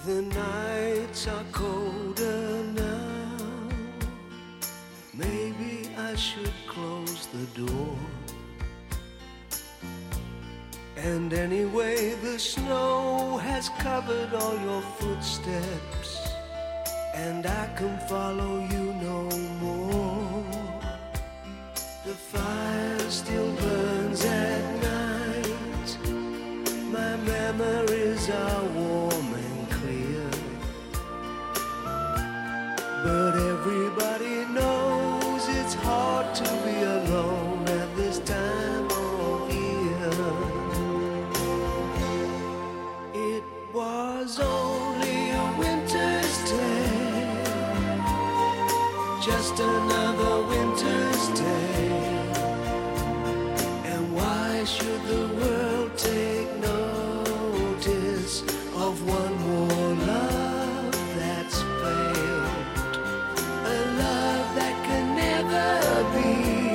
The nights are colder now. Maybe I should close the door. And anyway, the snow has covered all your footsteps, and I can follow you no more. The fire still burns at night. My memories are warm and clear, but everybody knows it's hard to be alone at this time of year. It was only a winter's tale, just another winter's tale. And why should the world take notice of one more love that's failed? A love that can never be,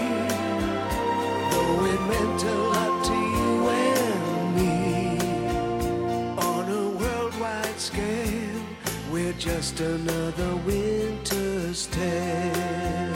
though it meant a lot to you and me. On a worldwide scale, we're just another winter's tale.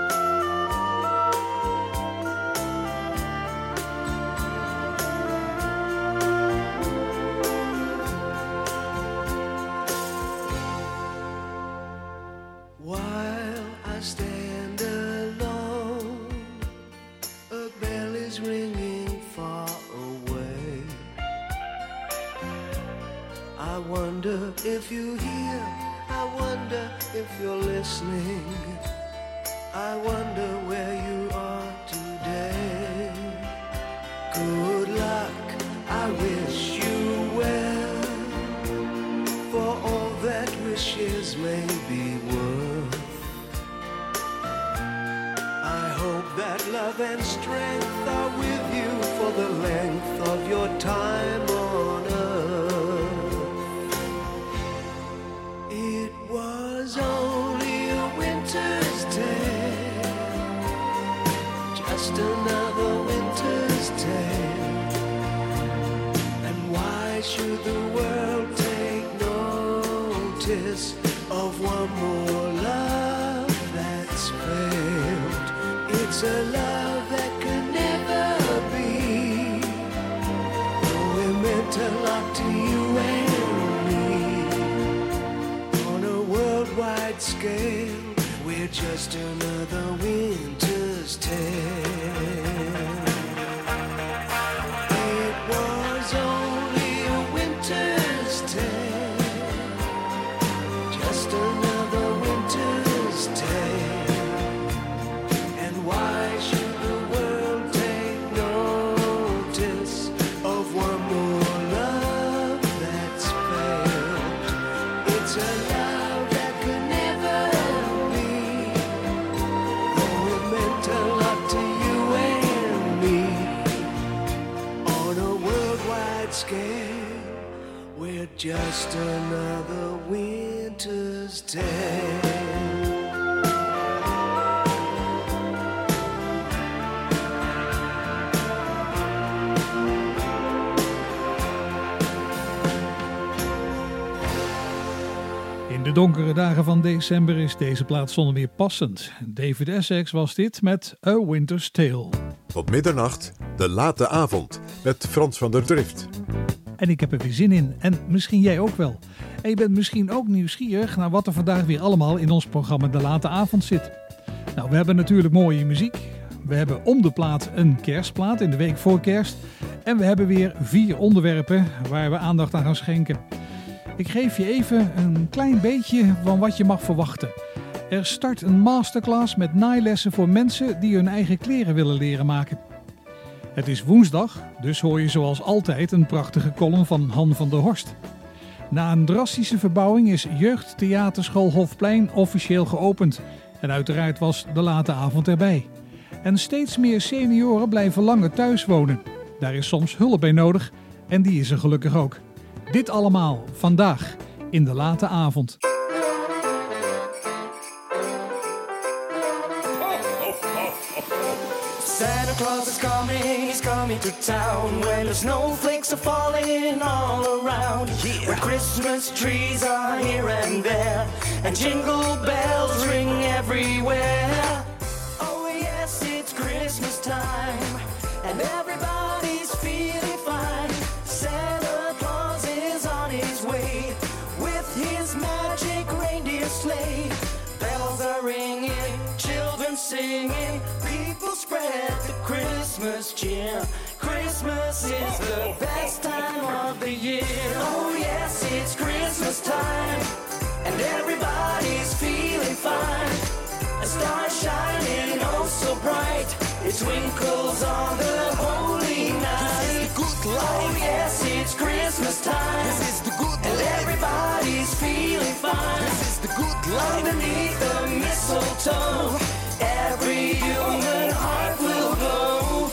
While I stand alone, a bell is ringing far away. I wonder if you hear, I wonder if you're listening. I wonder where you are today. Good luck, I wish you well, for all that wishes may be worth. I hope that love and strength are with you for the length of your time on earth. It was only a winter's tale, just another winter's tale. And why should the world take notice of one more love that's failed? It's a love that can never be, though it meant a lot to you and me. On a worldwide scale, we're just another winter's tale. It was only a winter's tale, just another winter's tale. And why should the world take notice of one more love that's failed? It's a love that could never be, though it meant a lot to you and me. On a worldwide scale, we're just another winter's tale. In de donkere dagen van december is deze plaat zonder meer passend. David Essex was dit met A Winter's Tale. Tot middernacht, de late avond, met Frans van der Drift. En ik heb er weer zin in. En misschien jij ook wel. En je bent misschien ook nieuwsgierig naar wat er vandaag weer allemaal in ons programma De Late Avond zit. Nou, we hebben natuurlijk mooie muziek. We hebben om de plaat een kerstplaat in de week voor kerst. En we hebben weer 4 onderwerpen waar we aandacht aan gaan schenken. Ik geef je even een klein beetje van wat je mag verwachten. Er start een masterclass met naaillessen voor mensen die hun eigen kleren willen leren maken. Het is woensdag, dus hoor je zoals altijd een prachtige column van Han van der Horst. Na een drastische verbouwing is Jeugdtheaterschool Hofplein officieel geopend. En uiteraard was De Late Avond erbij. En steeds meer senioren blijven langer thuis wonen. Daar is soms hulp bij nodig en die is er gelukkig ook. Dit allemaal vandaag in De Late Avond. Santa Claus is coming, he's coming coming to town when the snowflakes are falling all around. Yeah. Where Christmas trees are here and there, and jingle bells ring everywhere. Oh yes, it's Christmas time, and everybody's feeling fine. Santa Claus is on his way with his magic reindeer sleigh. Bells are ringing, children singing, people spread the Christmas cheer. Christmas is the best time of the year. Oh yes, it's Christmas time, and everybody's feeling fine. A star shining oh so bright, it twinkles on the holy night. This is the good life. Oh yes, it's Christmas time. This is the good life. And everybody's feeling fine. This is the good life. Underneath the mistletoe, every human heart will glow.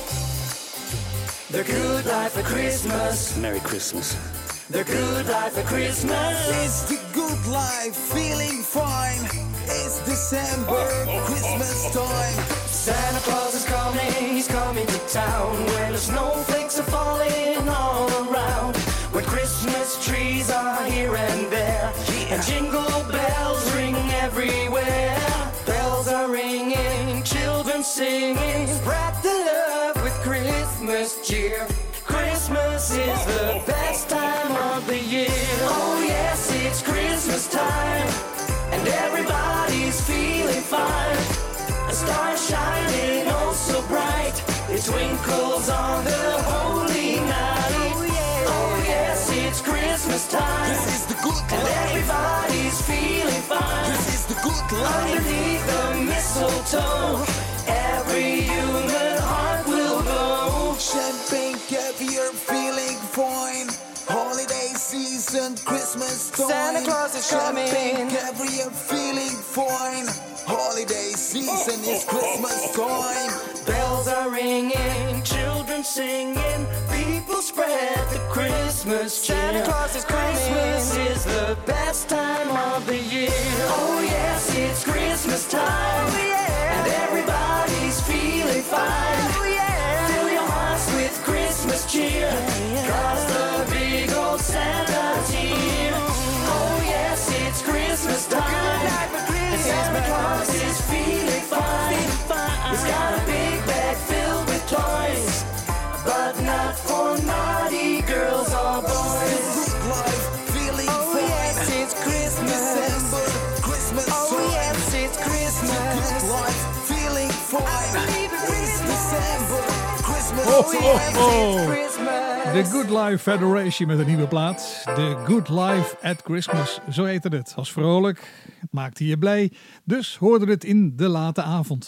The good life of Christmas. Merry Christmas. The good life of Christmas. It's the good life, feeling fine. It's December, Christmas time. Santa Claus is coming, he's coming to town. When the snowflakes are falling all around. When Christmas trees are here and there, and jingle bells ring everywhere. Bells are ringing, children singing, spread the love with Christmas cheer. Christmas is the best time of the year. Oh yes, it's Christmas time, and everybody's feeling fine. A star shining oh so bright, it twinkles on the holy night. Oh yes, it's Christmas time. This is the good and life. Everybody's feeling fine. This is the good life. Underneath the mistletoe, every human heart will glow. Champagne, caviar, feeling fine. Holiday season, Christmas time. Santa Claus is coming. Champagne, caviar, feeling fine. Holiday season is Christmas time. Bells are ringing, children singing, people spread the Christmas cheer. Santa Claus is coming. Christmas is the best time of the year. Oh yes, it's Christmas time. Oh, yeah. And everybody's feeling fine. Oh, yeah. Fill your hearts with Christmas cheer. Cause the big old Santa's here. Oh yes, it's Christmas time. And Santa Claus is feeling fine. He's got a big bag filled with toys, but not for naughty girls or boys. Good life, feeling Oh fine. yes, it's Christmas. December, Christmas Oh time. yes, it's Christmas. Good life, feeling fine. believe in It's Christmas. December, Christmas Oh, time. oh, oh. Christmas. The Good Life Federation met een nieuwe plaat. The Good Life at Christmas, zo heette het. Was vrolijk, het maakte je blij, dus hoorde het in de late avond.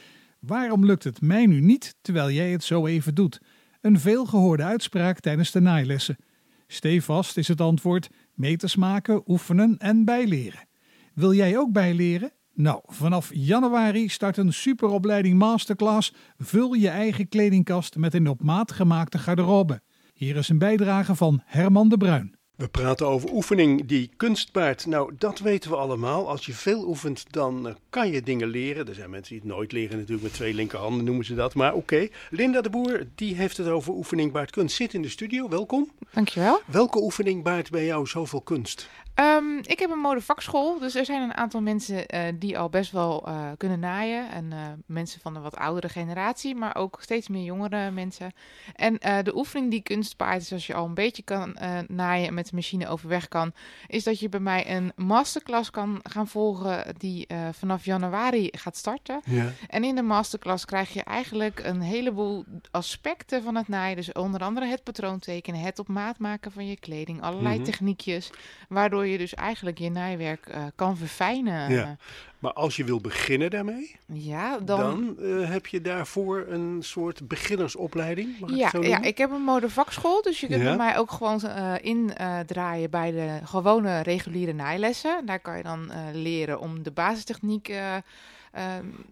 Waarom lukt het mij nu niet, terwijl jij het zo even doet? Een veelgehoorde uitspraak tijdens de naailessen. Stevast is het antwoord, meters maken, oefenen en bijleren. Wil jij ook bijleren? Nou, vanaf januari start een superopleiding masterclass. Vul je eigen kledingkast met een op maat gemaakte garderobe. Hier is een bijdrage van Herman de Bruin. We praten over oefening die kunst baart. Nou, dat weten we allemaal. Als je veel oefent, dan kan je dingen leren. Er zijn mensen die het nooit leren, natuurlijk met twee linkerhanden noemen ze dat. Maar oké. Linda de Boer, die heeft het over oefening baart kunst. Zit in de studio, welkom. Dankjewel. Welke oefening baart bij jou zoveel kunst? Ik heb een modevakschool, dus er zijn een aantal mensen die al best wel kunnen naaien. En mensen van een wat oudere generatie, maar ook steeds meer jongere mensen. En de oefening die kunst baart, is als je al een beetje kan naaien en met de machine overweg kan, is dat je bij mij een masterclass kan gaan volgen die vanaf januari gaat starten. Ja. En in de masterclass krijg je eigenlijk een heleboel aspecten van het naaien. Dus onder andere het patroon tekenen, het op maat maken van je kleding, allerlei techniekjes, waardoor je dus eigenlijk je naaiwerk kan verfijnen. Ja. Maar als je wil beginnen daarmee, Ja, dan heb je daarvoor een soort beginnersopleiding. Mag ik het zo ja, noemen? ik heb een modevakschool, dus je kunt Ja. bij mij ook gewoon indraaien bij de gewone reguliere naailessen. Daar kan je dan leren om de basistechniek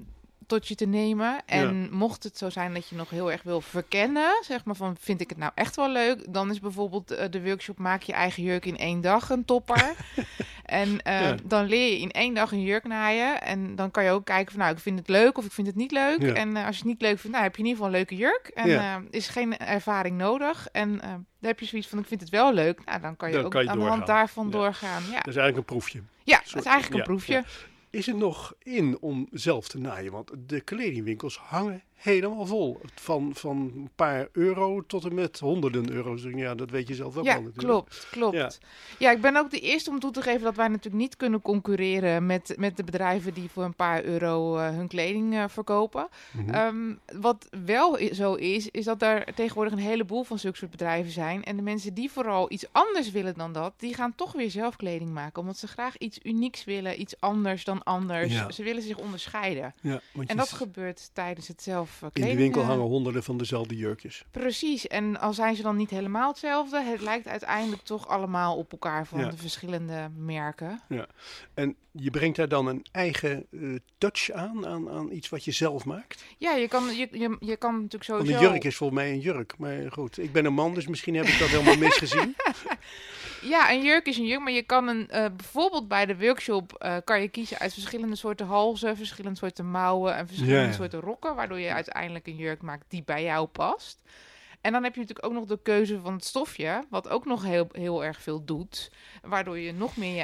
tot je te nemen. En mocht het zo zijn dat je nog heel erg wil verkennen, zeg maar van vind ik het nou echt wel leuk, dan is bijvoorbeeld de workshop maak je eigen jurk in 1 dag een topper. En dan leer je in 1 dag een jurk naaien. En dan kan je ook kijken van nou, ik vind het leuk of ik vind het niet leuk. Ja. En als je het niet leuk vindt, nou heb je in ieder geval een leuke jurk. En is geen ervaring nodig. En dan heb je zoiets van ik vind het wel leuk. Nou, dan kan je ook aan de hand daarvan doorgaan. Ja. Dat is eigenlijk een proefje. Ja, dat is eigenlijk een proefje. Ja. Is het nog in om zelf te naaien? Want de kledingwinkels hangen helemaal vol. Van een paar euro tot en met honderden euro's. Ja, dat weet je zelf wel natuurlijk. Klopt. Ja, ik ben ook de eerste om toe te geven dat wij natuurlijk niet kunnen concurreren met de bedrijven die voor een paar euro hun kleding verkopen. Mm-hmm. Wat wel zo is dat er tegenwoordig een heleboel van zulke soort bedrijven zijn. En de mensen die vooral iets anders willen dan dat, die gaan toch weer zelf kleding maken. Omdat ze graag iets unieks willen, iets anders dan anders. Ja. Ze willen zich onderscheiden. Ja, en dat gebeurt tijdens het zelf kleding. In de winkel hangen honderden van dezelfde jurkjes. Precies, en al zijn ze dan niet helemaal hetzelfde, het lijkt uiteindelijk toch allemaal op elkaar van de verschillende merken. Ja, en je brengt daar dan een eigen touch aan iets wat je zelf maakt? Ja, je kan natuurlijk sowieso... Want een jurk is volgens mij een jurk, maar goed, ik ben een man, dus misschien heb ik dat helemaal misgezien. Ja, een jurk is een jurk, maar je kan bijvoorbeeld bij de workshop kan je kiezen uit verschillende soorten halzen, verschillende soorten mouwen en verschillende soorten rokken, waardoor je uiteindelijk een jurk maakt die bij jou past. En dan heb je natuurlijk ook nog de keuze van het stofje, wat ook nog heel erg veel doet, waardoor je nog meer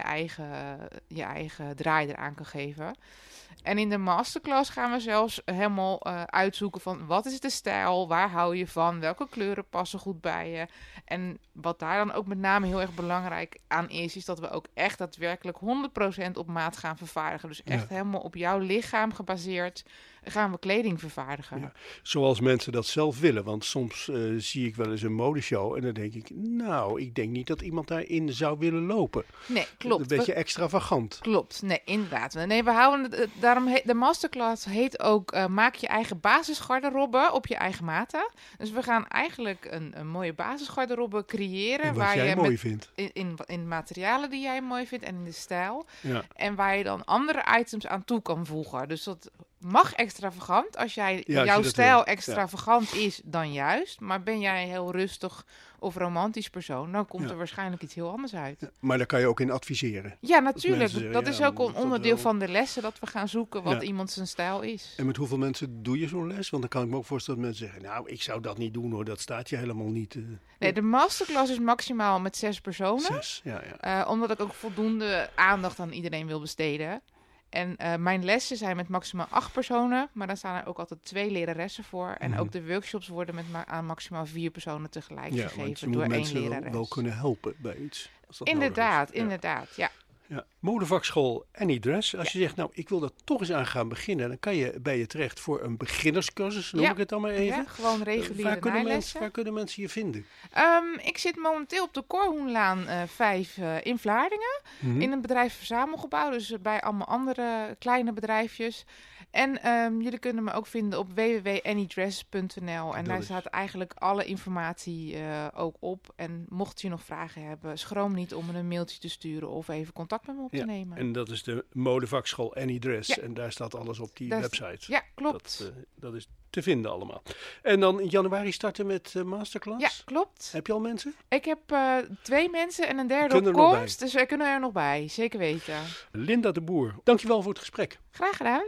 je eigen draai eraan kan geven. En in de masterclass gaan we zelfs helemaal uitzoeken van wat is de stijl, waar hou je van, welke kleuren passen goed bij je. En wat daar dan ook met name heel erg belangrijk aan is dat we ook echt daadwerkelijk 100% op maat gaan vervaardigen. Dus echt helemaal op jouw lichaam gebaseerd gaan we kleding vervaardigen. Ja, zoals mensen dat zelf willen. Want soms zie ik wel eens een modeshow en dan denk ik, nou, ik denk niet dat iemand daarin zou willen lopen. Nee, klopt. Een beetje extravagant. Klopt, nee, inderdaad. Nee, we houden het, daarom de masterclass heet ook maak je eigen basisgarderobe op je eigen maten. Dus we gaan eigenlijk een mooie basisgarderobe creëren. En waar jij mooi vindt. In materialen die jij mooi vindt en in de stijl. Ja. En waar je dan andere items aan toe kan voegen. Dus dat mag extravagant. Als jouw stijl extravagant is, dan juist. Maar ben jij een heel rustig of romantisch persoon, dan komt er waarschijnlijk iets heel anders uit. Ja, maar daar kan je ook in adviseren. Ja, natuurlijk. Dat is ook een onderdeel van de lessen, dat we gaan zoeken wat iemand zijn stijl is. En met hoeveel mensen doe je zo'n les? Want dan kan ik me ook voorstellen dat mensen zeggen, nou, ik zou dat niet doen hoor, dat staat je helemaal niet. Nee, de masterclass is maximaal met 6 personen. 6, ja. Omdat ik ook voldoende aandacht aan iedereen wil besteden. En mijn lessen zijn met maximaal 8 personen, maar dan staan er ook altijd 2 leraressen voor. En ook de workshops worden aan maximaal 4 personen tegelijk gegeven door 1 lerares. Ja, want je wel kunnen helpen bij iets. Inderdaad, ja. Ja. Modevakschool AnyDress. Als je zegt, nou, ik wil daar toch eens aan gaan beginnen, dan kan je bij je terecht voor een beginnerscursus, noem ik het dan maar even. Ja, gewoon reguliere naailessen. Waar kunnen mensen je vinden? Ik zit momenteel op de Korhoenlaan 5 in Vlaardingen, in een bedrijfsverzamelgebouw, dus bij allemaal andere kleine bedrijfjes. En jullie kunnen me ook vinden op www.anydress.nl en daar staat eigenlijk alle informatie ook op. En mocht je nog vragen hebben, schroom niet om me een mailtje te sturen of even contact met me op te nemen. En dat is de modevakschool AnyDress en daar staat alles op die website. Ja, klopt. Dat is te vinden allemaal. En dan in januari starten met masterclass? Ja, klopt. Heb je al mensen? Ik heb 2 mensen en een derde op komst, dus wij kunnen er nog bij, zeker weten. Linda de Boer, dankjewel voor het gesprek. Graag gedaan.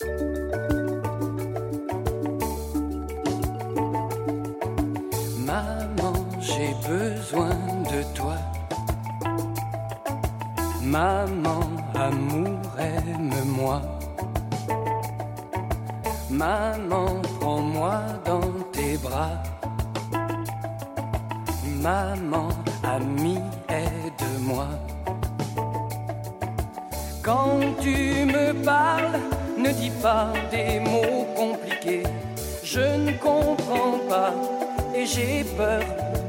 Maman, j'ai besoin de toi. Maman, amour, aime-moi. Maman, prends-moi dans tes bras. Maman, amie, aide-moi. Quand tu me parles, ne dis pas des mots compliqués. Je ne comprends pas et j'ai peur.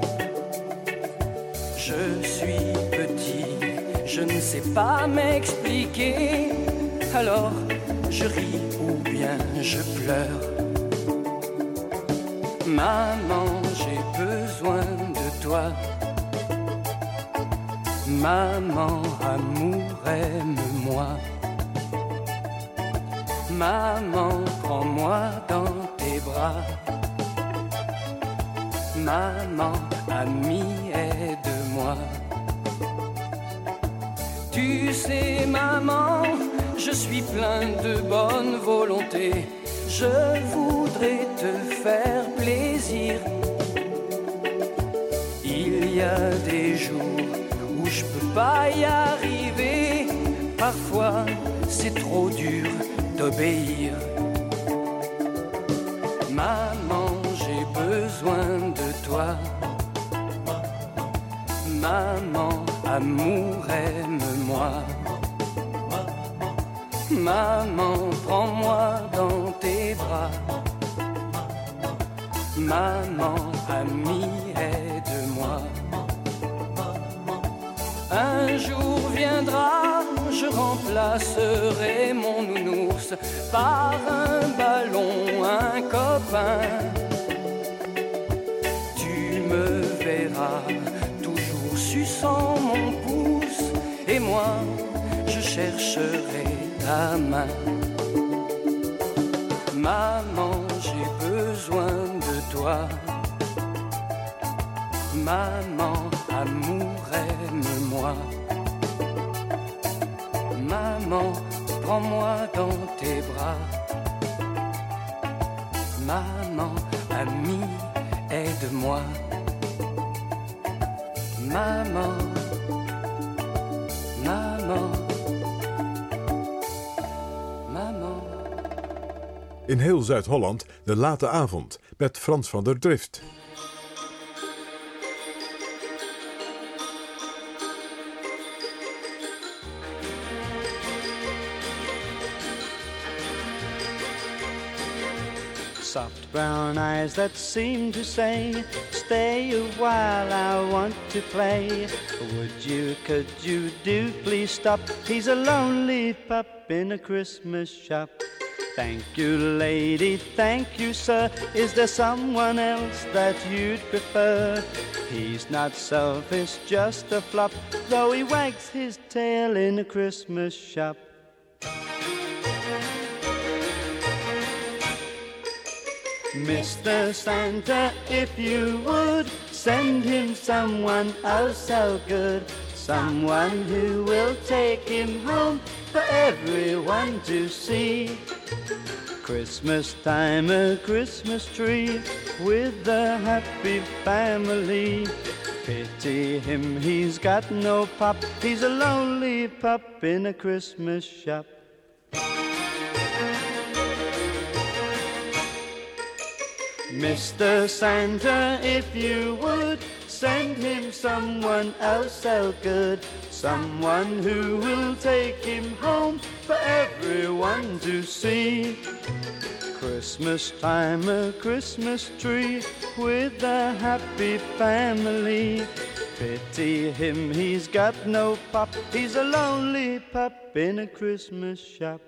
Je suis petit, je ne sais pas m'expliquer. Alors je ris ou bien je pleure. Maman, j'ai besoin de toi. Maman, amour, aime-moi. Maman, prends-moi dans tes bras. Maman, amie, aide-moi. Tu sais, maman, je suis plein de bonne volonté. Je voudrais te faire plaisir. Il y a des jours où je peux pas y arriver. Parfois, c'est trop dur d'obéir. Maman, j'ai besoin de toi. Maman, amour, aime-moi. Maman, prends-moi dans tes bras. Maman, amie, aide-moi. Un jour viendra, je remplacerai mon nounours par un ballon, un copain. Tu me verras toujours suçant mon pouce, et moi, je chercherai ta main. Maman, j'ai besoin de toi. Maman, amour, aime-moi. Maman, prends-moi dans tes bras. Maman, amie, aide-moi. Maman, maman, maman. In heel Zuid-Holland de late avond met Frans van der Drift. Soft brown eyes that seem to say, stay a while, I want to play. Could you do please stop? He's a lonely pup in a Christmas shop. Thank you, lady, thank you, sir. Is there someone else that you'd prefer? He's not selfish, just a flop, though he wags his tail in a Christmas shop. Mr. Santa, if you would, send him someone oh so good. Someone who will take him home for everyone to see. Christmas time, a Christmas tree with a happy family. Pity him, he's got no pop. He's a lonely pup in a Christmas shop. Mr. Santa, if you would, send him someone else so good. Someone who will take him home for everyone to see. Christmas time, a Christmas tree with a happy family. Pity him, he's got no pop. He's a lonely pup in a Christmas shop.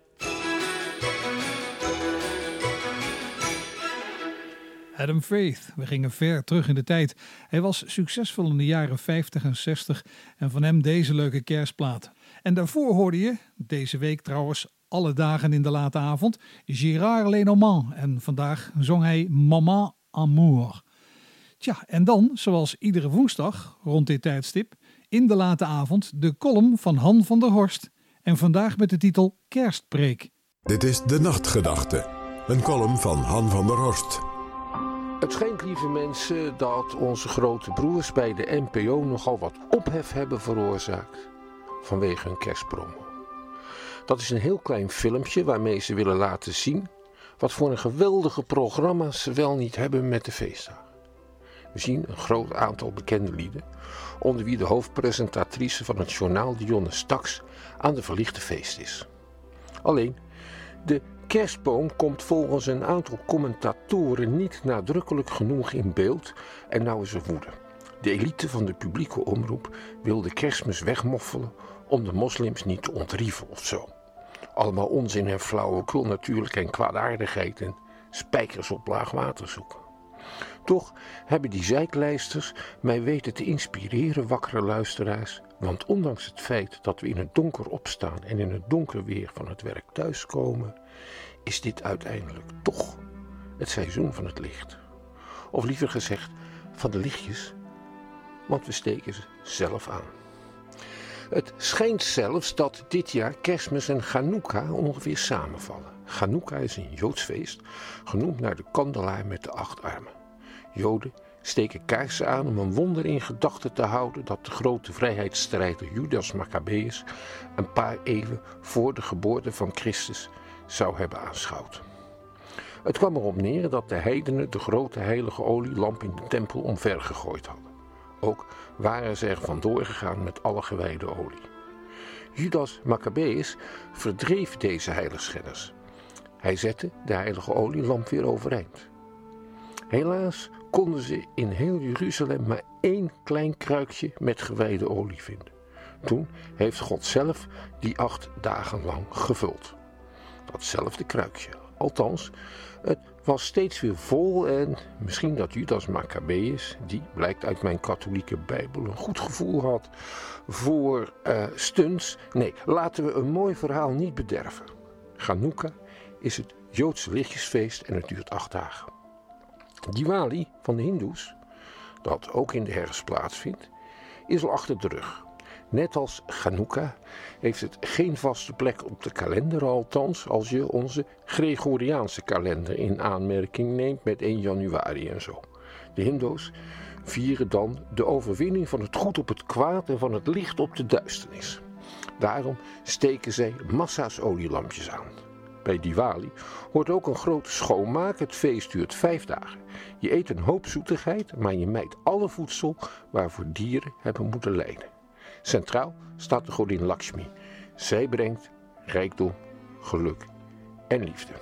Adam Faith, we gingen ver terug in de tijd. Hij was succesvol in de jaren 50 en 60 en van hem deze leuke kerstplaat. En daarvoor hoorde je, deze week trouwens, alle dagen in de late avond, Gérard Lenormand. En vandaag zong hij Maman Amour. Tja, en dan, zoals iedere woensdag rond dit tijdstip, in de late avond de column van Han van der Horst. En vandaag met de titel Kerstpreek. Dit is De Nachtgedachte, een column van Han van der Horst. Het schijnt, lieve mensen, dat onze grote broers bij de NPO nogal wat ophef hebben veroorzaakt vanwege hun kerstpromo. Dat is een heel klein filmpje waarmee ze willen laten zien wat voor een geweldige programma ze wel niet hebben met de feestdagen. We zien een groot aantal bekende lieden, onder wie de hoofdpresentatrice van het journaal Dionne Staks aan de verlichte feest is. Alleen, de kerstboom komt volgens een aantal commentatoren niet nadrukkelijk genoeg in beeld en nou is er woede. De elite van de publieke omroep wil de Kerstmis wegmoffelen om de moslims niet te ontrieven of zo. Allemaal onzin en flauwekul natuurlijk en kwaadaardigheid en spijkers op laag water zoeken. Toch hebben die zeiklijsters mij weten te inspireren, wakkere luisteraars, want ondanks het feit dat we in het donker opstaan en in het donker weer van het werk thuiskomen, is dit uiteindelijk toch het seizoen van het licht. Of liever gezegd, van de lichtjes, want we steken ze zelf aan. Het schijnt zelfs dat dit jaar Kerstmis en Chanukka ongeveer samenvallen. Chanukka is een Joods feest, genoemd naar de kandelaar met de 8 armen. Joden steken kaarsen aan om een wonder in gedachten te houden dat de grote vrijheidsstrijder Judas Maccabeus een paar eeuwen voor de geboorte van Christus zou hebben aanschouwd. Het kwam erop neer dat de heidenen de grote heilige olielamp in de tempel omvergegooid hadden. Ook waren ze er vandoor gegaan met alle gewijde olie. Judas Maccabeus verdreef deze heiligschenners. Hij zette de heilige olielamp weer overeind. Helaas konden ze in heel Jeruzalem maar 1 klein kruikje met gewijde olie vinden. Toen heeft God zelf die 8 dagen lang gevuld. Datzelfde kruikje. Althans, het was steeds weer vol en misschien dat Judas Maccabeus, die blijkt uit mijn katholieke Bijbel, een goed gevoel had voor stunts. Nee, laten we een mooi verhaal niet bederven. Chanukka is het Joodse lichtjesfeest en het duurt 8 dagen. Diwali van de Hindoes, dat ook in de herfst plaatsvindt, is al achter de rug. Net als Chanukka heeft het geen vaste plek op de kalender, althans als je onze Gregoriaanse kalender in aanmerking neemt met 1 januari en zo. De Hindoes vieren dan de overwinning van het goed op het kwaad en van het licht op de duisternis. Daarom steken zij massa's olielampjes aan. Bij Diwali hoort ook een grote schoonmaak. Het feest duurt 5 dagen. Je eet een hoop zoetigheid, maar je mijt alle voedsel waarvoor dieren hebben moeten lijden. Centraal staat de godin Lakshmi. Zij brengt rijkdom, geluk en liefde.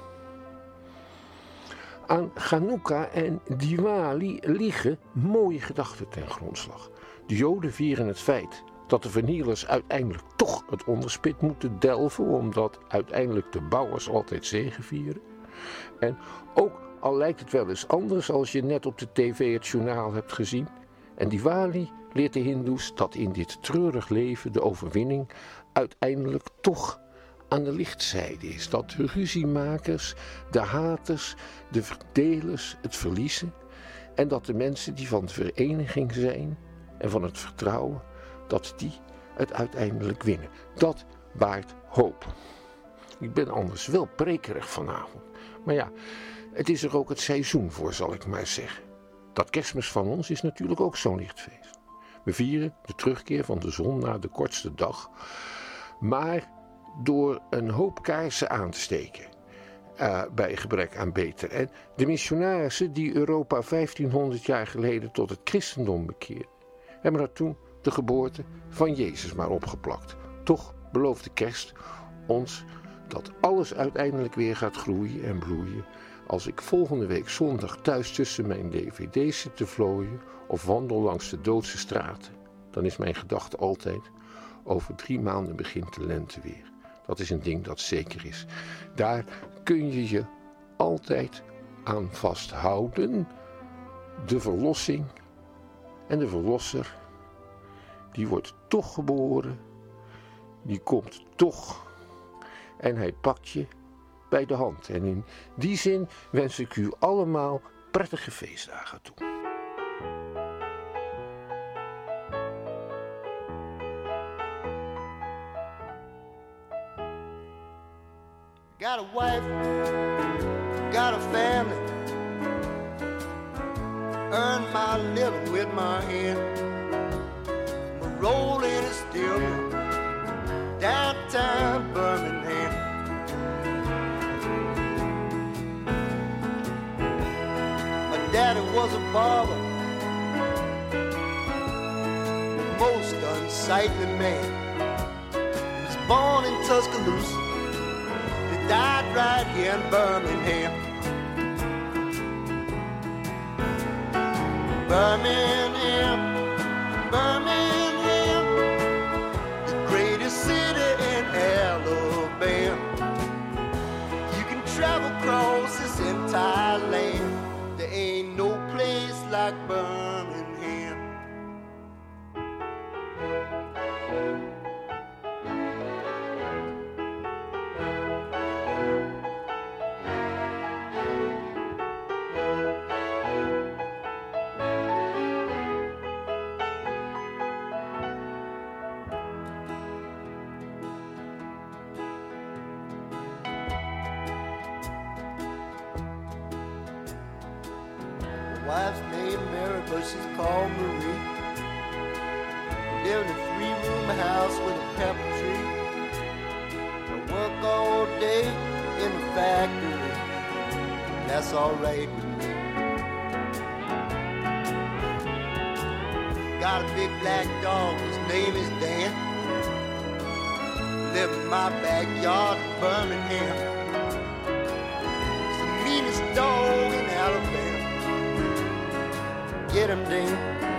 Aan Chanukka en Diwali liggen mooie gedachten ten grondslag. De Joden vieren het feit dat de vernielers uiteindelijk toch het onderspit moeten delven, omdat uiteindelijk de bouwers altijd zegevieren. En ook al lijkt het wel eens anders als je net op de tv het journaal hebt gezien. En Diwali leert de Hindoes dat in dit treurig leven de overwinning uiteindelijk toch aan de lichtzijde is. Dat de ruziemakers, de haters, de verdelers het verliezen. En dat de mensen die van de vereniging zijn en van het vertrouwen, dat die het uiteindelijk winnen. Dat baart hoop. Ik ben anders wel prekerig vanavond. Maar ja, het is er ook het seizoen voor, zal ik maar zeggen. Dat Kerstmis van ons is natuurlijk ook zo'n lichtfeest. We vieren de terugkeer van de zon na de kortste dag. Maar door een hoop kaarsen aan te steken. Bij gebrek aan beter. En de missionarissen die Europa 1500 jaar geleden tot het christendom bekeerden, hebben er toen de geboorte van Jezus maar opgeplakt. Toch belooft de kerst ons dat alles uiteindelijk weer gaat groeien en bloeien als ik volgende week zondag thuis tussen mijn dvd's zit te vlooien of wandel langs de doodse straten. Dan is mijn gedachte altijd: over 3 maanden begint de lente weer. Dat is een ding dat zeker is. Daar kun je je altijd aan vasthouden. De verlossing en de verlosser, die wordt toch geboren. Die komt toch. En hij pakt je bij de hand. En in die zin wens ik u allemaal prettige feestdagen toe. Got a wife, got a family, earn my living with my hand. My rolling is still downtown Birmingham. My daddy was a barber, most unsightly man. He was born in Tuscaloosa, died right here in Birmingham. Birmingham, Birmingham, the greatest city in Alabama. You can travel across this entire land. There ain't no place like Birmingham. wife's name Mary, but she's called Marie. Live in a 3-room house with a pepper tree. I work all day in the factory. That's alright with me. Got a big black dog, his name is Dan. Live in my backyard in Birmingham. He's the meanest dog in Alabama. Get him, Dan.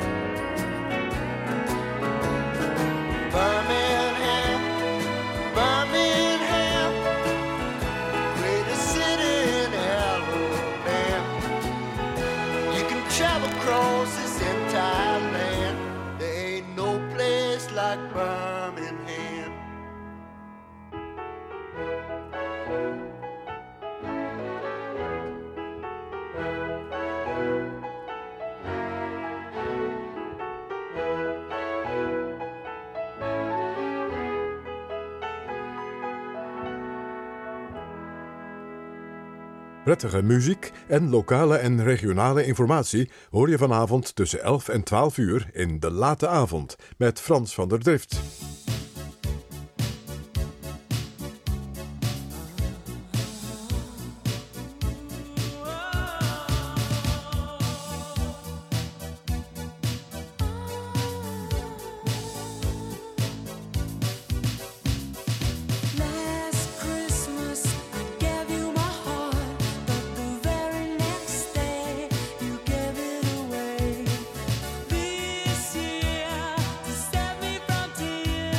Birmingham, Birmingham, greatest city in Alabama. You can travel across this entire land. There ain't no place like Birmingham. Prettige muziek en lokale en regionale informatie hoor je vanavond tussen 11 en 12 uur in De Late Avond met Frans van der Drift. This year to set me from tears.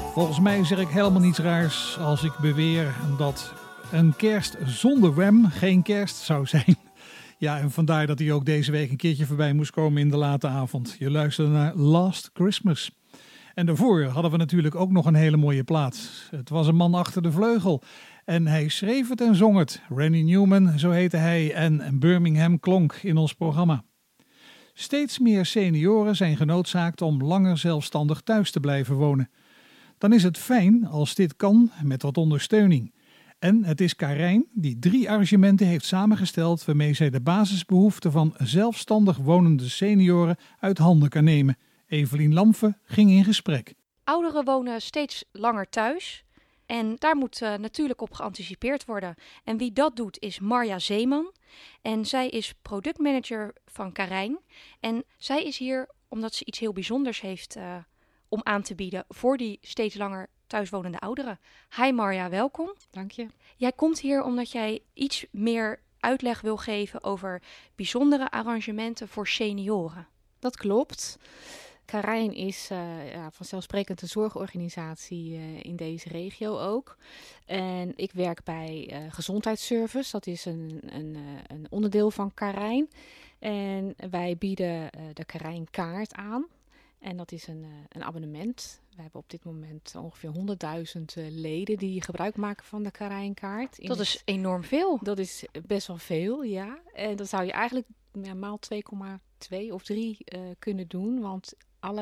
Volgens mij zeg ik helemaal niets raars als ik beweer dat een kerst zonder Wham geen kerst zou zijn. Ja, en vandaar dat hij ook deze week een keertje voorbij moest komen in de late avond. Je luisterde naar Last Christmas. En daarvoor hadden we natuurlijk ook nog een hele mooie plaat. Het was een man achter de vleugel. En hij schreef het en zong het. Randy Newman, zo heette hij, en Birmingham klonk in ons programma. Steeds meer senioren zijn genoodzaakt om langer zelfstandig thuis te blijven wonen. Dan is het fijn als dit kan met wat ondersteuning. En het is Karijn die 3 arrangementen heeft samengesteld waarmee zij de basisbehoeften van zelfstandig wonende senioren uit handen kan nemen. Evelien Lamfe ging in gesprek. Ouderen wonen steeds langer thuis en daar moet natuurlijk op geanticipeerd worden. En wie dat doet is Marja Zeeman en zij is productmanager van Karijn. En zij is hier omdat ze iets heel bijzonders heeft om aan te bieden voor die steeds langer thuiswonende ouderen. Hi Marja, welkom. Dank je. Jij komt hier omdat jij iets meer uitleg wil geven over bijzondere arrangementen voor senioren. Dat klopt. Karijn is vanzelfsprekend een zorgorganisatie in deze regio ook. En ik werk bij Gezondheidsservice, dat is een onderdeel van Karijn. En wij bieden de Karijnkaart aan. En dat is een abonnement. We hebben op dit moment ongeveer 100.000 leden die gebruik maken van de Karijnkaart. Dat is enorm veel. Dat is best wel veel, ja. En dat zou je eigenlijk maal 2,2 of 3 kunnen doen. Want alle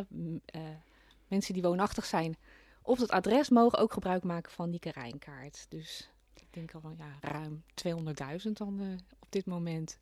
mensen die woonachtig zijn op dat adres mogen ook gebruik maken van die Karijnkaart. Dus ik denk al van ruim 200.000 dan op dit moment.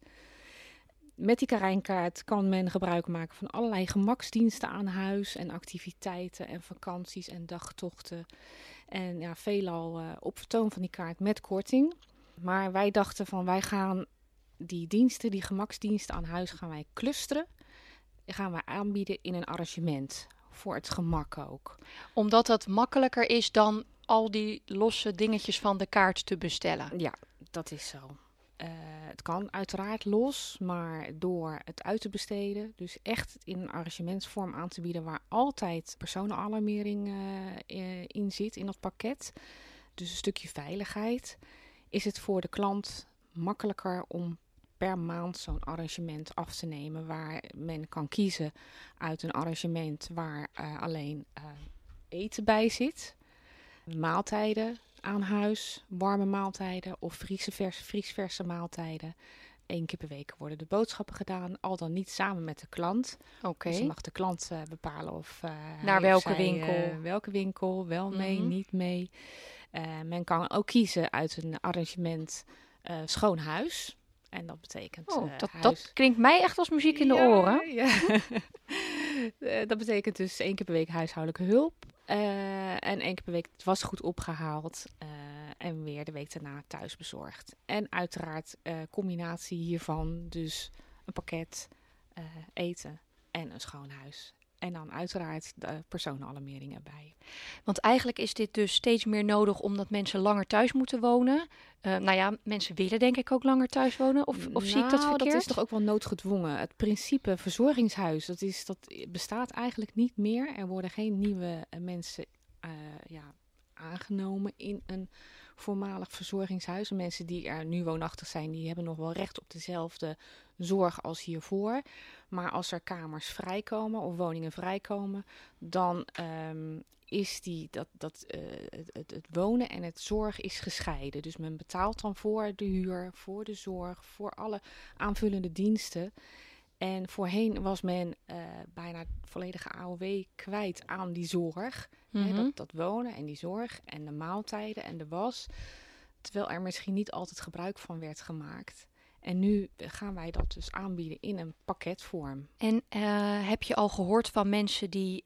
Met die Karijnkaart kan men gebruik maken van allerlei gemaksdiensten aan huis en activiteiten en vakanties en dagtochten. En veelal op vertoon van die kaart met korting. Maar wij dachten van wij gaan die diensten, die gemaksdiensten aan huis gaan wij clusteren. Die gaan wij aanbieden in een arrangement. Voor het gemak ook. Omdat dat makkelijker is dan al die losse dingetjes van de kaart te bestellen. Ja, dat is zo. Het kan uiteraard los, maar door het uit te besteden, dus echt in een arrangementsvorm aan te bieden waar altijd personenalarmering in zit in dat pakket, dus een stukje veiligheid, is het voor de klant makkelijker om per maand zo'n arrangement af te nemen waar men kan kiezen uit een arrangement waar alleen eten bij zit, maaltijden aan huis, warme maaltijden of vriesverse maaltijden. 1 keer per week worden de boodschappen gedaan, al dan niet samen met de klant. Oké. Dus dan mag de klant bepalen of naar welke winkel. Welke winkel, wel mee, niet mee. Men kan ook kiezen uit een arrangement schoon huis. En dat betekent dat klinkt mij echt als muziek in de oren. Ja. Dat betekent dus 1 keer per week huishoudelijke hulp. En 1 keer per week het wasgoed opgehaald. En weer de week daarna thuis bezorgd. En uiteraard combinatie hiervan. Dus een pakket eten en een schoon huis. En dan uiteraard de personenalarmering erbij. Want eigenlijk is dit dus steeds meer nodig omdat mensen langer thuis moeten wonen. Mensen willen denk ik ook langer thuis wonen. Of zie ik dat verkeerd? Dat is toch ook wel noodgedwongen. Het principe verzorgingshuis, dat bestaat eigenlijk niet meer. Er worden geen nieuwe mensen aangenomen in een voormalig verzorgingshuis. En mensen die er nu woonachtig zijn, die hebben nog wel recht op dezelfde zorg als hiervoor. Maar als er kamers vrijkomen of woningen vrijkomen, dan is het wonen en het zorg is gescheiden. Dus men betaalt dan voor de huur, voor de zorg, voor alle aanvullende diensten. En voorheen was men bijna volledige AOW kwijt aan die zorg. Mm-hmm. Dat wonen en die zorg en de maaltijden en de was. Terwijl er misschien niet altijd gebruik van werd gemaakt. En nu gaan wij dat dus aanbieden in een pakketvorm. En heb je al gehoord van mensen die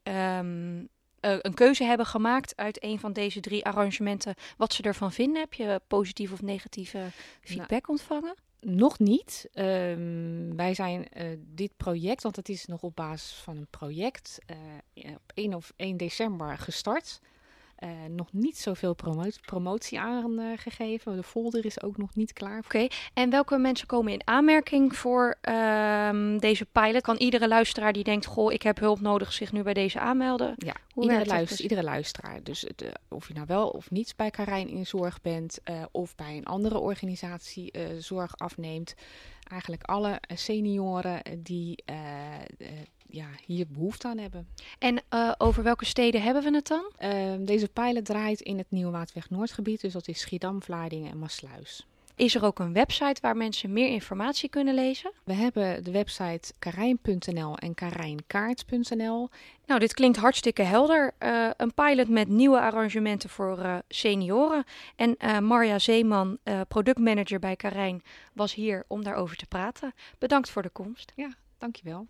een keuze hebben gemaakt uit een van deze 3 arrangementen, wat ze ervan vinden? Heb je positieve of negatieve feedback ontvangen? Nog niet. Wij zijn dit project, want het is nog op basis van een project, op 1 december gestart. nog niet zoveel promotie aangegeven. De folder is ook nog niet klaar. Oké, en welke mensen komen in aanmerking voor deze pilot? Kan iedere luisteraar die denkt, goh, ik heb hulp nodig, zich nu bij deze aanmelden? Ja, Hoe iedere luisteraar. Dus of je nou wel of niet bij Carijn in zorg bent, of bij een andere organisatie zorg afneemt. Eigenlijk alle senioren die hier behoefte aan hebben. En over welke steden hebben we het dan? Deze pilot draait in het Nieuwe Waterweg Noordgebied, dus dat is Schiedam, Vlaardingen en Maassluis. Is er ook een website waar mensen meer informatie kunnen lezen? We hebben de website karijn.nl en karijnkaart.nl. Nou, dit klinkt hartstikke helder. Een pilot met nieuwe arrangementen voor senioren. En Marja Zeeman, productmanager bij Carijn, was hier om daarover te praten. Bedankt voor de komst. Ja, dankjewel.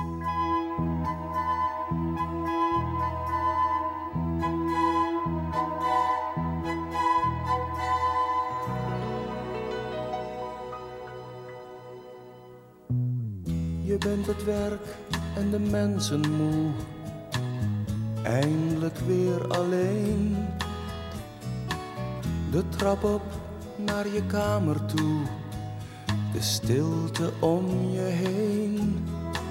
Je bent het werk en de mensen moe, eindelijk weer alleen. De trap op naar je kamer toe, de stilte om je heen.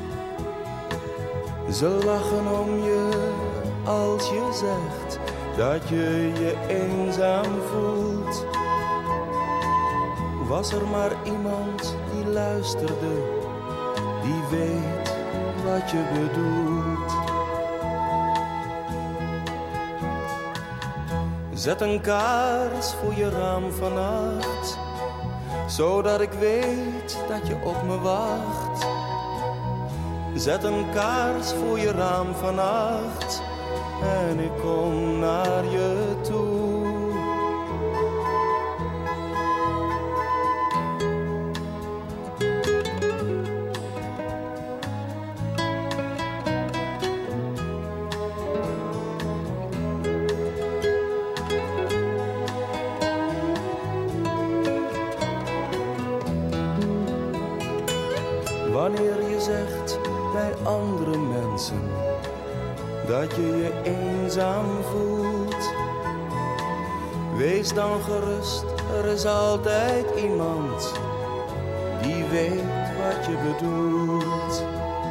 Ze lachen om je als je zegt dat je je eenzaam voelt. Was er maar iemand die luisterde, die weet wat je bedoelt. Zet een kaars voor je raam vannacht, zodat ik weet dat je op me wacht. Zet een kaars voor je raam vannacht en ik kom naar je toe. Wanneer je zegt bij andere mensen dat je je eenzaam voelt, wees dan gerust, er is altijd iemand die weet wat je bedoelt.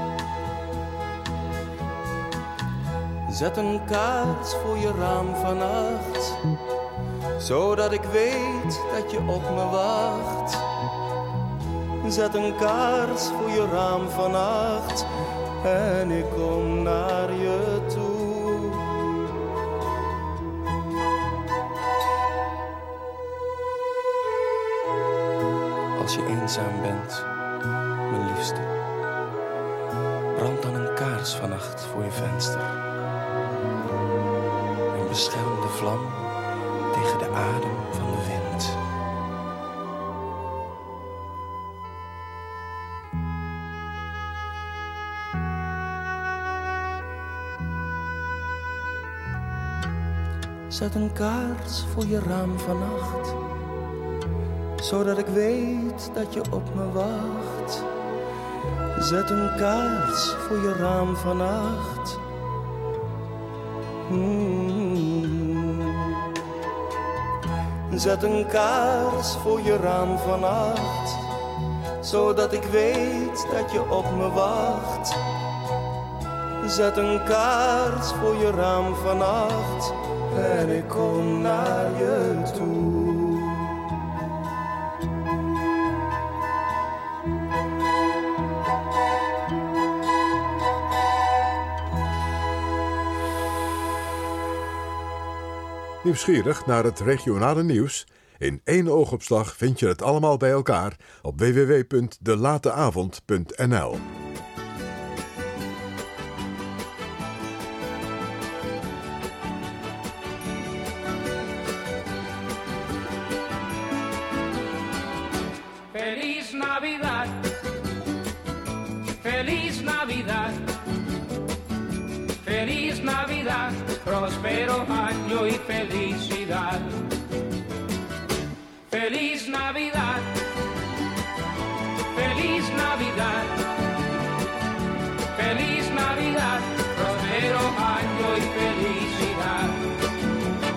Zet een kaars voor je raam vannacht, zodat ik weet dat je op me wacht. Zet een kaars voor je raam vannacht en ik kom naar je toe. Als je eenzaam bent, mijn liefste, brand dan een kaars vannacht voor je venster. Een beschermde vlam tegen de adem van de wind. Zet een kaars voor je raam vannacht, zodat ik weet dat je op me wacht. Zet een kaars voor je raam vannacht. Zet een kaars voor je raam vannacht, zodat ik weet dat je op me wacht. Zet een kaars voor je raam vannacht en ik kom naar je toe. Nieuwsgierig naar het regionale nieuws? In één oogopslag vind je het allemaal bij elkaar op www.delateavond.nl. Feliz Navidad, Feliz Navidad, Feliz Navidad, próspero año y felicidad. Feliz Navidad, Feliz Navidad, Feliz Navidad, próspero año y felicidad.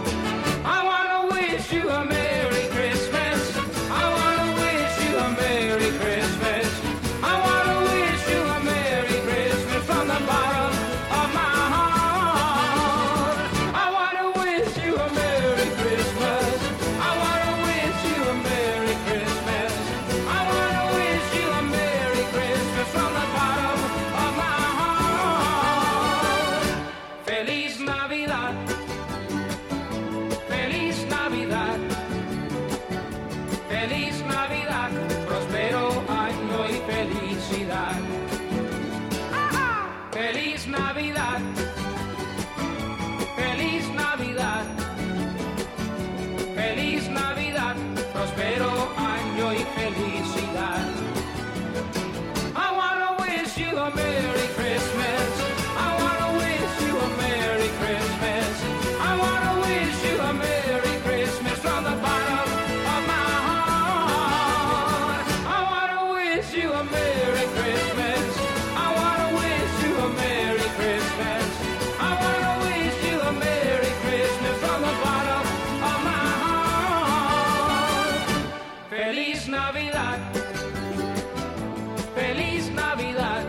Navidad, feliz Navidad, feliz Navidad, próspero año y felicidad. Feliz Navidad, feliz Navidad, feliz Navidad, próspero año y felicidad. I wanna wish you a Merry Christmas. I wanna wish you a Merry Christmas. I wanna wish you a Merry Christmas from the bottom of my heart. I wanna wish you a Merry Christmas. I wanna wish you a Merry Christmas. I wanna wish you a Merry Christmas from the bottom of my heart. Feliz Navidad. Feliz Navidad.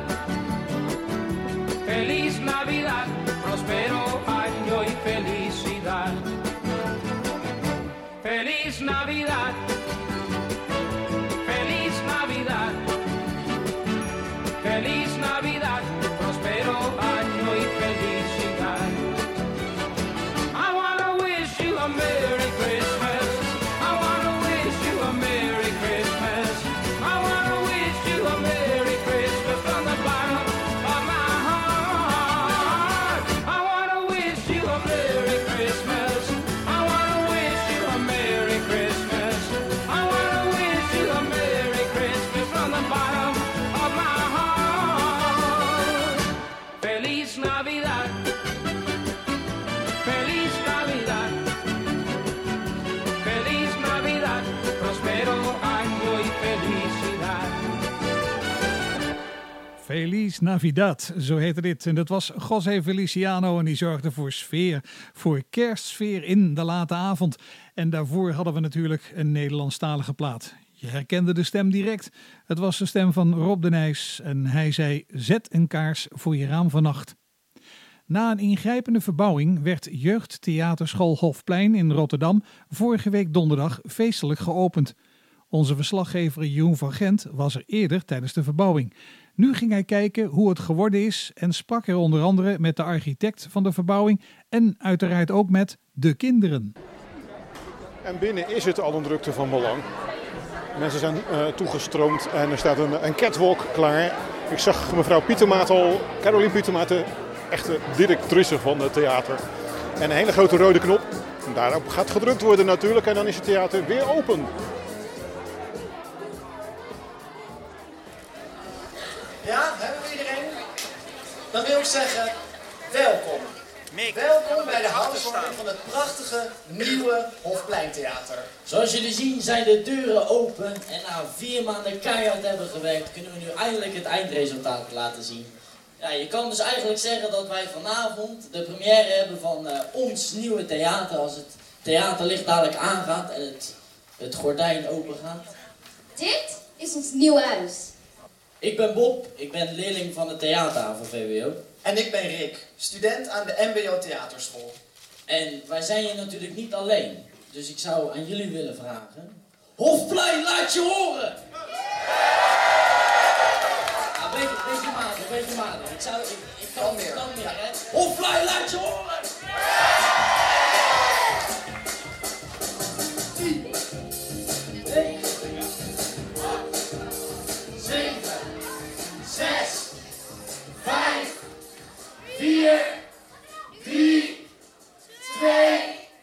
Feliz Navidad. Prospero año y felicidad. Feliz Navidad. Feliz Navidad. Feliz Navidad. Prospero año y felicidad. I wanna wish you a Merry Christmas. I wanna wish you a Merry Christmas. I wanna wish you a Merry Christmas from the bottom of my heart. I wanna wish you a Merry Christmas. I wanna wish you a Merry Christmas. I wanna wish you a Merry Christmas from the bottom of my heart. Feliz Navidad. Feliz Navidad. Feliz Navidad. Prospero año y felicidad. Feliz Navidad, zo heette dit. En dat was José Feliciano en die zorgde voor sfeer, voor kerstsfeer in de late avond. En daarvoor hadden we natuurlijk een Nederlandstalige plaat. Je herkende de stem direct. Het was de stem van Rob de Nijs en hij zei: zet een kaars voor je raam vannacht. Na een ingrijpende verbouwing werd Jeugdtheaterschool Hofplein in Rotterdam vorige week donderdag feestelijk geopend. Onze verslaggever Jeroen van Gent was er eerder tijdens de verbouwing. Nu ging hij kijken hoe het geworden is en sprak er onder andere met de architect van de verbouwing en uiteraard ook met de kinderen. En binnen is het al een drukte van belang. Mensen zijn toegestroomd en er staat een catwalk klaar. Ik zag mevrouw Pietermaat al, Carolien Pietermaat, de echte directrice van het theater. En een hele grote rode knop. En daarop gaat gedrukt worden natuurlijk en dan is het theater weer open. Ja, hebben we iedereen? Dan wil ik zeggen, welkom. Welkom bij de housewarming van het prachtige nieuwe Hofpleintheater. Zoals jullie zien zijn de deuren open en na 4 maanden keihard hebben gewerkt kunnen we nu eindelijk het eindresultaat laten zien. Ja, je kan dus eigenlijk zeggen dat wij vanavond de première hebben van ons nieuwe theater. Als het theaterlicht dadelijk aangaat en het gordijn open gaat. Dit is ons nieuwe huis. Ik ben Bob, ik ben leerling van het theaterhaven VWO. En ik ben Rick, student aan de MBO Theaterschool. En wij zijn hier natuurlijk niet alleen. Dus ik zou aan jullie willen vragen: Hofplein, laat je horen! Een beetje matig. Ik kan meer, hè? Hofplein, laat je horen! 10, 9, 8, 7, 6, 5, 4, 3, 2, 1.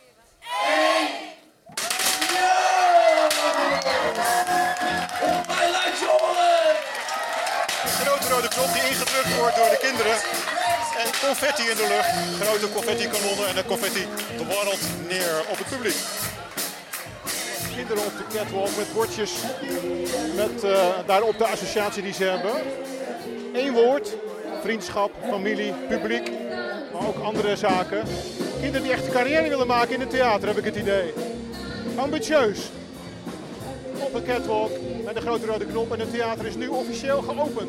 Hofplein, laat je horen! Een grote rode knop die ingedrukt wordt door de kinderen. En confetti in de lucht. Grote confetti-kanonnen en de confetti dwarrelt neer op het publiek. Kinderen op de catwalk met bordjes. Met daarop de associatie die ze hebben. 1 woord. Vriendschap, familie, publiek. Maar ook andere zaken. Kinderen die echt een carrière willen maken in het theater, heb ik het idee. Ambitieus. Op een catwalk met een grote rode knop en het theater is nu officieel geopend.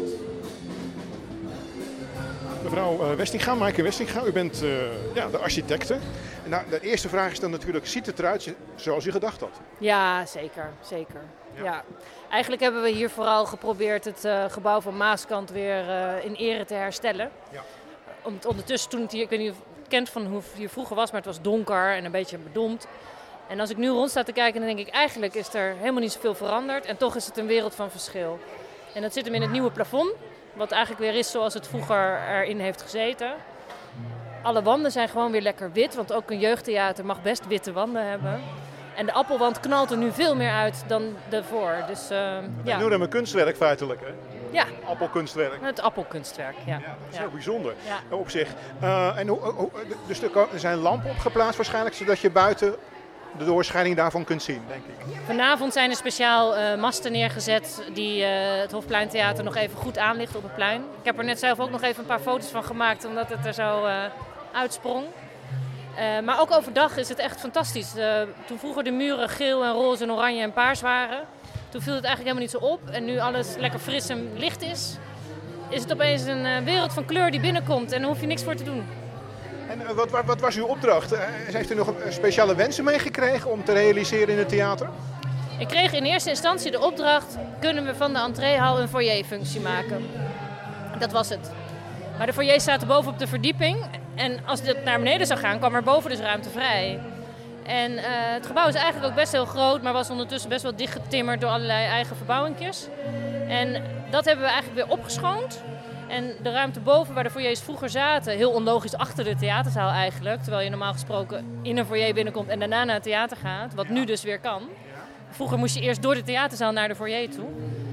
Mevrouw Westinga, Maaike Westinga, u bent de architecte. Nou, de eerste vraag is dan natuurlijk, ziet het eruit zoals u gedacht had? Ja, zeker. Ja. Eigenlijk hebben we hier vooral geprobeerd het gebouw van Maaskant weer in ere te herstellen. Ja. Ondertussen, toen het hier, ik weet niet of kent van hoe het hier vroeger was, maar het was donker en een beetje bedompt. En als ik nu rond sta te kijken, dan denk ik eigenlijk is er helemaal niet zoveel veranderd. En toch is het een wereld van verschil. En dat zit hem in het nieuwe plafond, wat eigenlijk weer is zoals het vroeger erin heeft gezeten. Alle wanden zijn gewoon weer lekker wit, want ook een jeugdtheater mag best witte wanden hebben. En de appelwand knalt er nu veel meer uit dan daarvoor. Dus, ja. Nu een kunstwerk feitelijk, hè? Ja. Appelkunstwerk. Het appelkunstwerk, ja. Dat is heel bijzonder Ja. op zich. Dus er zijn lampen opgeplaatst waarschijnlijk, zodat je buiten de doorschijning daarvan kunt zien, denk ik. Vanavond zijn er speciaal masten neergezet die het Hofpleintheater nog even goed aanlichten op het plein. Ik heb er net zelf ook nog even een paar foto's van gemaakt, omdat het er zo uitsprong. Maar ook overdag is het echt fantastisch. Toen vroeger de muren geel en roze en oranje en paars waren, toen viel het eigenlijk helemaal niet zo op. En nu alles lekker fris en licht is het opeens een wereld van kleur die binnenkomt en daar hoef je niks voor te doen. En wat was uw opdracht? Heeft u nog speciale wensen meegekregen om te realiseren in het theater? Ik kreeg in eerste instantie de opdracht, kunnen we van de entreehal een foyerfunctie maken? Dat was het. Maar de foyer staat boven op de verdieping. En als dit naar beneden zou gaan, kwam er boven dus ruimte vrij. En het gebouw is eigenlijk ook best heel groot, maar was ondertussen best wel dichtgetimmerd door allerlei eigen verbouwingjes. En dat hebben we eigenlijk weer opgeschoond. En de ruimte boven, waar de foyers vroeger zaten, heel onlogisch achter de theaterzaal eigenlijk. Terwijl je normaal gesproken in een foyer binnenkomt en daarna naar het theater gaat. Wat nu dus weer kan. Vroeger moest je eerst door de theaterzaal naar de foyer toe.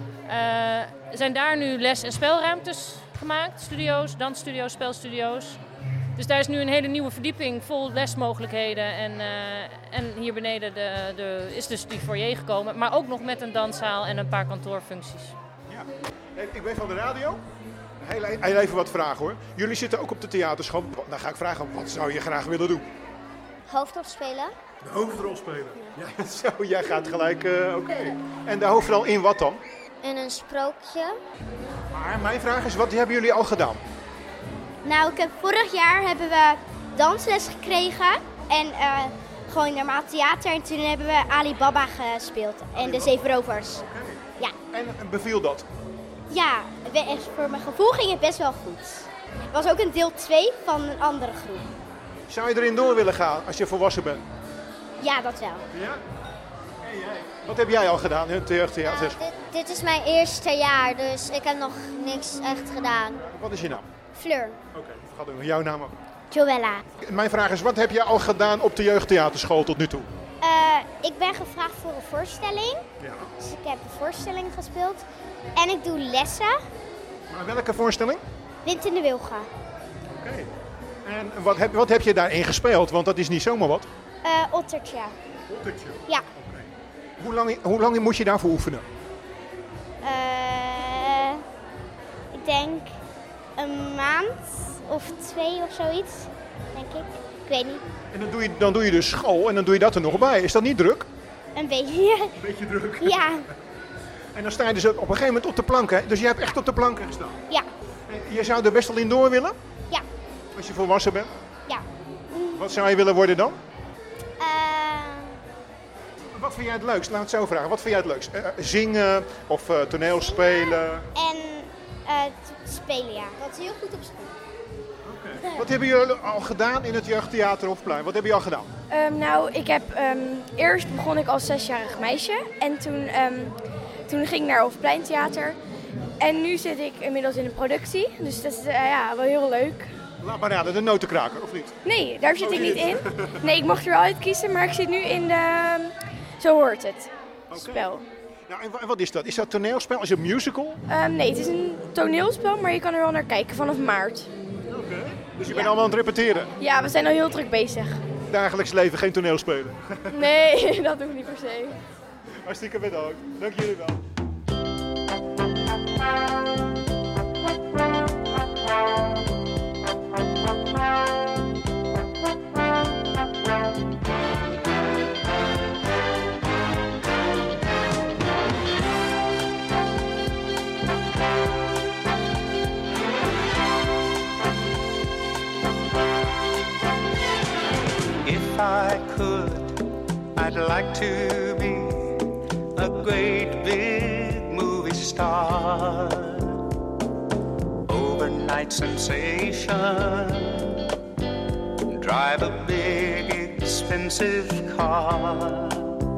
Zijn daar nu les- en spelruimtes gemaakt. Studio's, dansstudio's, spelstudio's. Dus daar is nu een hele nieuwe verdieping vol lesmogelijkheden. En hier beneden is dus die foyer gekomen. Maar ook nog met een danszaal en een paar kantoorfuncties. Ja. Ik ben van de radio. Heel even wat vragen hoor. Jullie zitten ook op de theaterschool. Dan ga ik vragen, wat zou je graag willen doen? Hoofdrol spelen. De hoofdrol spelen? Ja, zo, jij gaat gelijk, oké. En de hoofdrol in wat dan? In een sprookje. Maar mijn vraag is, wat hebben jullie al gedaan? Nou, vorig jaar hebben we dansles gekregen. En gewoon normaal theater. En toen hebben we Alibaba gespeeld. En de 7 Rovers. Okay. Ja. En beviel dat? Ja, voor mijn gevoel ging het best wel goed. Het was ook een deel 2 van een andere groep. Zou je erin door willen gaan als je volwassen bent? Ja, dat wel. Ja? En jij? Wat heb jij al gedaan in het jeugdtheater? Dit is mijn eerste jaar, dus ik heb nog niks echt gedaan. Wat is je naam? Fleur. Oké, ga doen. Jouw naam ook? Joella. Mijn vraag is, wat heb je al gedaan op de jeugdtheaterschool tot nu toe? Ik ben gevraagd voor een voorstelling. Ja. Dus ik heb een voorstelling gespeeld. En ik doe lessen. Maar welke voorstelling? Wind in de Wilgen. Oké. En wat heb je daarin gespeeld? Want dat is niet zomaar wat. Ottertje. Ottertje? Ja. Okay. Hoe lang moet je daarvoor oefenen? Ik denk een maand of 2 of zoiets, denk ik. Ik weet niet. En dan doe je dus school en dan doe je dat er nog bij. Is dat niet druk? Een beetje. Een beetje druk? Ja. En dan sta je dus op een gegeven moment op de planken. Dus je hebt echt op de planken gestaan? Ja. En je zou er best wel in door willen? Ja. Als je volwassen bent? Ja. Wat zou je willen worden dan? Wat vind jij het leukst? Laat het zo vragen. Wat vind jij het leukst? Zingen of toneelspelen? En spelen, ja. Dat is heel goed op school. Okay. Wat hebben jullie al gedaan in het jeugdtheater Hofplein? Wat heb je al gedaan? Nou, ik heb eerst begon ik als 6-jarig meisje. En toen ging ik naar Hofpleintheater. En nu zit ik inmiddels in een productie. Dus dat is wel heel leuk. Laat maar raden, de notenkraker, of niet? Nee, daar zit ik niet in. Nee, ik mocht er wel uit kiezen, maar ik zit nu in de... Zo hoort het. Spel. Nou, en wat is dat? Is dat toneelspel? Is het musical? Nee, het is een toneelspel, maar je kan er wel naar kijken vanaf maart. Oké. Dus je bent allemaal aan het repeteren? Ja, we zijn al heel druk bezig. Dagelijks leven, geen toneelspelen? Nee, dat hoeft niet per se. Hartstikke bedankt. Dank jullie wel. If I could, I'd like to be a great big movie star, overnight sensation, drive a big expensive car.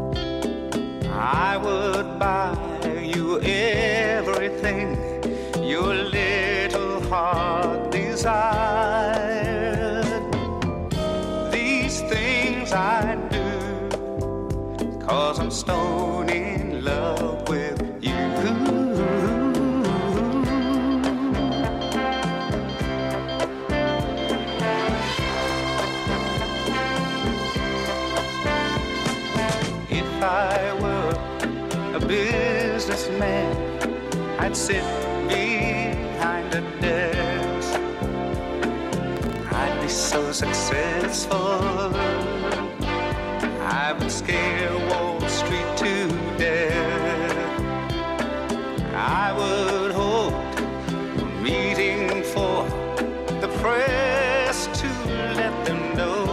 I would buy you everything your little heart desired. These things I do 'cause I'm stone in love with you. If I were a businessman, I'd sit behind a desk. I'd be so successful, I would scare Wall Street to death. I would hold a meeting for the press to let them know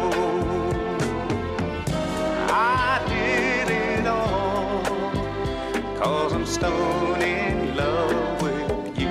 I did it all 'cause I'm stone in love with you.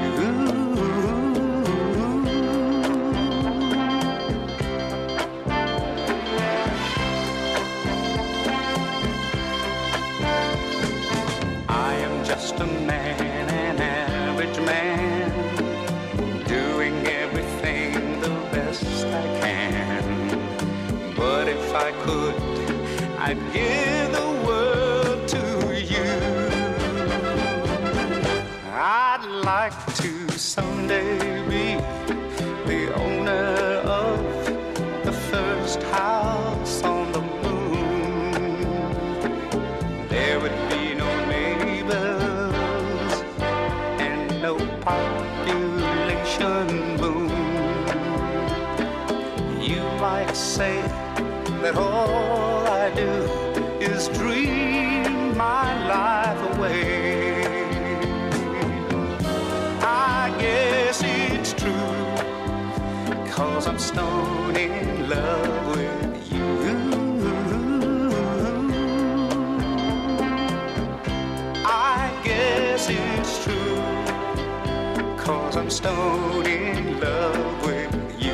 I am just a man, an average man, doing everything the best I can. But if I could, I'd give the world to you. I'd like to someday be the owner of the first house on the moon. There would be no neighbors and no population boom. You might say that all I do is dream my life away. I guess it's true, 'cause I'm stone in love with you. I guess it's true, 'cause I'm stone in love with you.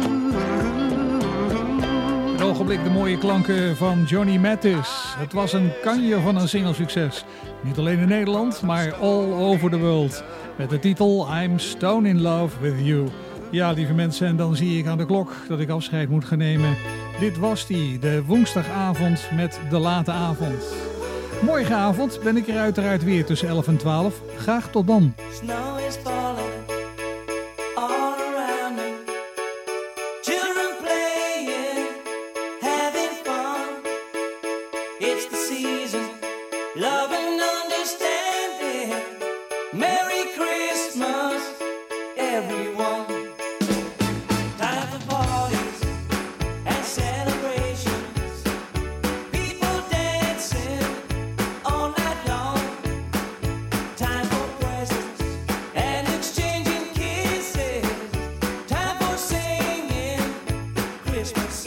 Een ogenblik de mooie klanken van Johnny Mathis. Het was een kanjer van een singelsucces. Niet alleen in Nederland, maar all over the world. Met de titel I'm Stone in Love with You. Ja, lieve mensen, en dan zie ik aan de klok dat ik afscheid moet gaan nemen. Dit was die, de woensdagavond met de late avond. Morgenavond ben ik er uiteraard weer tussen 11 en 12. Graag tot dan. Snow is falling all around me. Children playing, having fun. It's the season, love and understanding. Merry Christmas, everyone. Time for parties and celebrations. People dancing all night long. Time for presents and exchanging kisses. Time for singing Christmas songs.